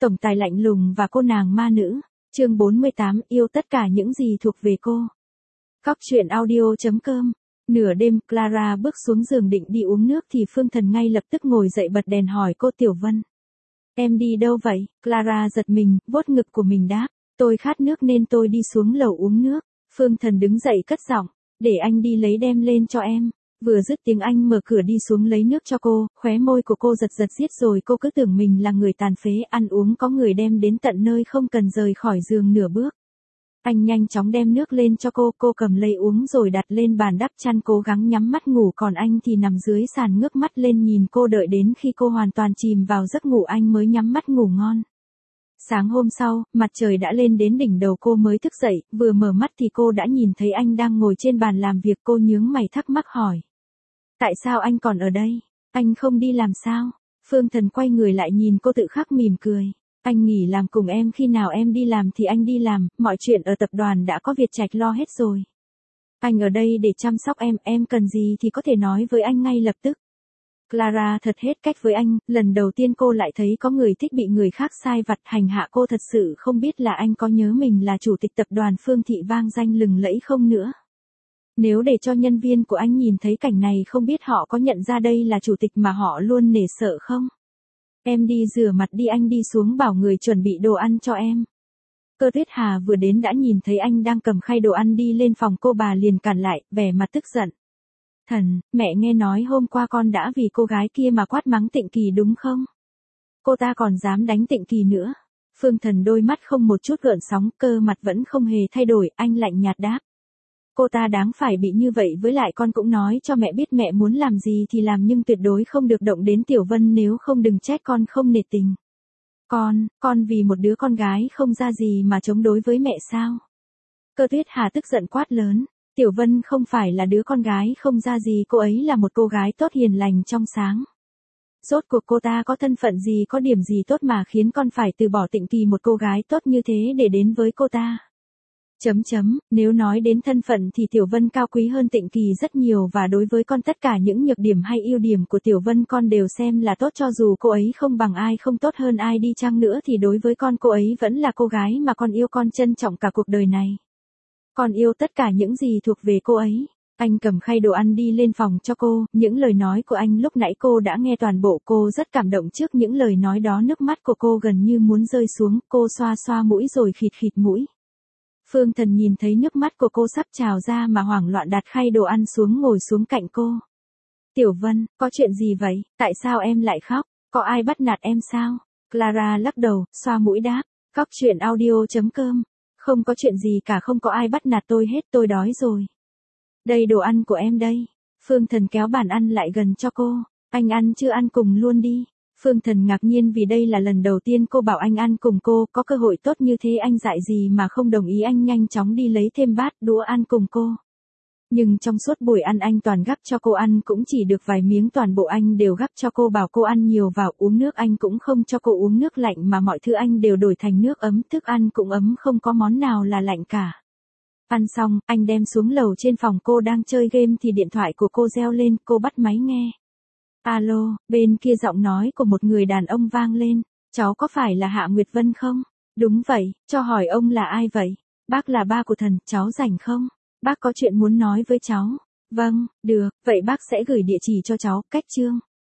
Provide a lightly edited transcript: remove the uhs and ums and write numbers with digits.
tổng tài lạnh lùng và cô nàng ma nữ. Chương 48, yêu tất cả những gì thuộc về cô. Cóc truyện audio.com. Nửa đêm, Clara bước xuống giường định đi uống nước thì Phương Thần ngay lập tức ngồi dậy bật đèn hỏi cô Tiểu Vân. Em đi đâu vậy? Clara giật mình, vuốt ngực của mình đáp. Tôi khát nước nên tôi đi xuống lầu uống nước. Phương Thần đứng dậy cất giọng. Để anh đi lấy đem lên cho em. Vừa dứt tiếng anh mở cửa đi xuống lấy nước cho cô, khóe môi của cô giật giật giết rồi cô cứ tưởng mình là người tàn phế, ăn uống có người đem đến tận nơi không cần rời khỏi giường nửa bước. Anh nhanh chóng đem nước lên cho cô cầm lấy uống rồi đặt lên bàn đắp chăn cố gắng nhắm mắt ngủ, còn anh thì nằm dưới sàn ngước mắt lên nhìn cô đợi đến khi cô hoàn toàn chìm vào giấc ngủ anh mới nhắm mắt ngủ ngon. Sáng hôm sau, mặt trời đã lên đến đỉnh đầu cô mới thức dậy, vừa mở mắt thì cô đã nhìn thấy anh đang ngồi trên bàn làm việc, cô nhướng mày thắc mắc hỏi. Tại sao anh còn ở đây? Anh không đi làm sao? Phương Thần quay người lại nhìn cô tự khắc mỉm cười. Anh nghỉ làm cùng em, khi nào em đi làm thì anh đi làm, mọi chuyện ở tập đoàn đã có Việt Trạch lo hết rồi. Anh ở đây để chăm sóc em cần gì thì có thể nói với anh ngay lập tức. Clara thật hết cách với anh, lần đầu tiên cô lại thấy có người thích bị người khác sai vặt hành hạ cô, thật sự không biết là anh có nhớ mình là chủ tịch tập đoàn Phương Thị vang danh lừng lẫy không nữa. Nếu để cho nhân viên của anh nhìn thấy cảnh này không biết họ có nhận ra đây là chủ tịch mà họ luôn nể sợ không? Em đi rửa mặt đi, anh đi xuống bảo người chuẩn bị đồ ăn cho em. Cơ Tuyết Hà vừa đến đã nhìn thấy anh đang cầm khay đồ ăn đi lên phòng, cô bà liền cản lại, vẻ mặt tức giận. Thần, mẹ nghe nói hôm qua con đã vì cô gái kia mà quát mắng Tịnh Kỳ đúng không? Cô ta còn dám đánh Tịnh Kỳ nữa. Phương Thần đôi mắt không một chút gợn sóng, cơ mặt vẫn không hề thay đổi, anh lạnh nhạt đáp. Cô ta đáng phải bị như vậy, với lại con cũng nói cho mẹ biết mẹ muốn làm gì thì làm nhưng tuyệt đối không được động đến Tiểu Vân, nếu không đừng trách con không nể tình. Con vì một đứa con gái không ra gì mà chống đối với mẹ sao? Cơ Tuyết Hà tức giận quát lớn. Tiểu Vân không phải là đứa con gái không ra gì, cô ấy là một cô gái tốt hiền lành trong sáng. Rốt cuộc cô ta có thân phận gì, có điểm gì tốt mà khiến con phải từ bỏ Tịnh Kỳ, một cô gái tốt như thế để đến với cô ta? Nếu nói đến thân phận thì Tiểu Vân cao quý hơn Tịnh Kỳ rất nhiều, và đối với con tất cả những nhược điểm hay ưu điểm của Tiểu Vân con đều xem là tốt, cho dù cô ấy không bằng ai, không tốt hơn ai đi chăng nữa thì đối với con cô ấy vẫn là cô gái mà con yêu, con trân trọng cả cuộc đời này. Con yêu tất cả những gì thuộc về cô ấy. Anh cầm khay đồ ăn đi lên phòng cho cô, những lời nói của anh lúc nãy cô đã nghe toàn bộ, cô rất cảm động trước những lời nói đó, nước mắt của cô gần như muốn rơi xuống, cô xoa xoa mũi rồi khịt khịt mũi. Phương Thần nhìn thấy nước mắt của cô sắp trào ra mà hoảng loạn đặt khay đồ ăn xuống, ngồi xuống cạnh cô. Tiểu Vân, có chuyện gì vậy? Tại sao em lại khóc? Có ai bắt nạt em sao? Clara lắc đầu, xoa mũi đáp. Cóc truyện audio.com. Không có chuyện gì cả, không có ai bắt nạt tôi hết, tôi đói rồi. Đây đồ ăn của em đây. Phương Thần kéo bàn ăn lại gần cho cô. Anh ăn chưa, ăn cùng luôn đi. Phương Thần ngạc nhiên vì đây là lần đầu tiên cô bảo anh ăn cùng cô, có cơ hội tốt như thế anh dại gì mà không đồng ý. Anh nhanh chóng đi lấy thêm bát đũa ăn cùng cô. Nhưng trong suốt buổi ăn anh toàn gắp cho cô ăn, cũng chỉ được vài miếng, toàn bộ anh đều gắp cho cô, bảo cô ăn nhiều vào. Uống nước anh cũng không cho cô uống nước lạnh mà mọi thứ anh đều đổi thành nước ấm, thức ăn cũng ấm, không có món nào là lạnh cả. Ăn xong, anh đem xuống lầu trên phòng cô đang chơi game thì điện thoại của cô reo lên, cô bắt máy nghe. Alo, bên kia giọng nói của một người đàn ông vang lên. Cháu có phải là Hạ Nguyệt Vân không? Đúng vậy, cho hỏi ông là ai vậy? Bác là ba của Thần, cháu rảnh không? Bác có chuyện muốn nói với cháu. Vâng, được, vậy bác sẽ gửi địa chỉ cho cháu, cách chương.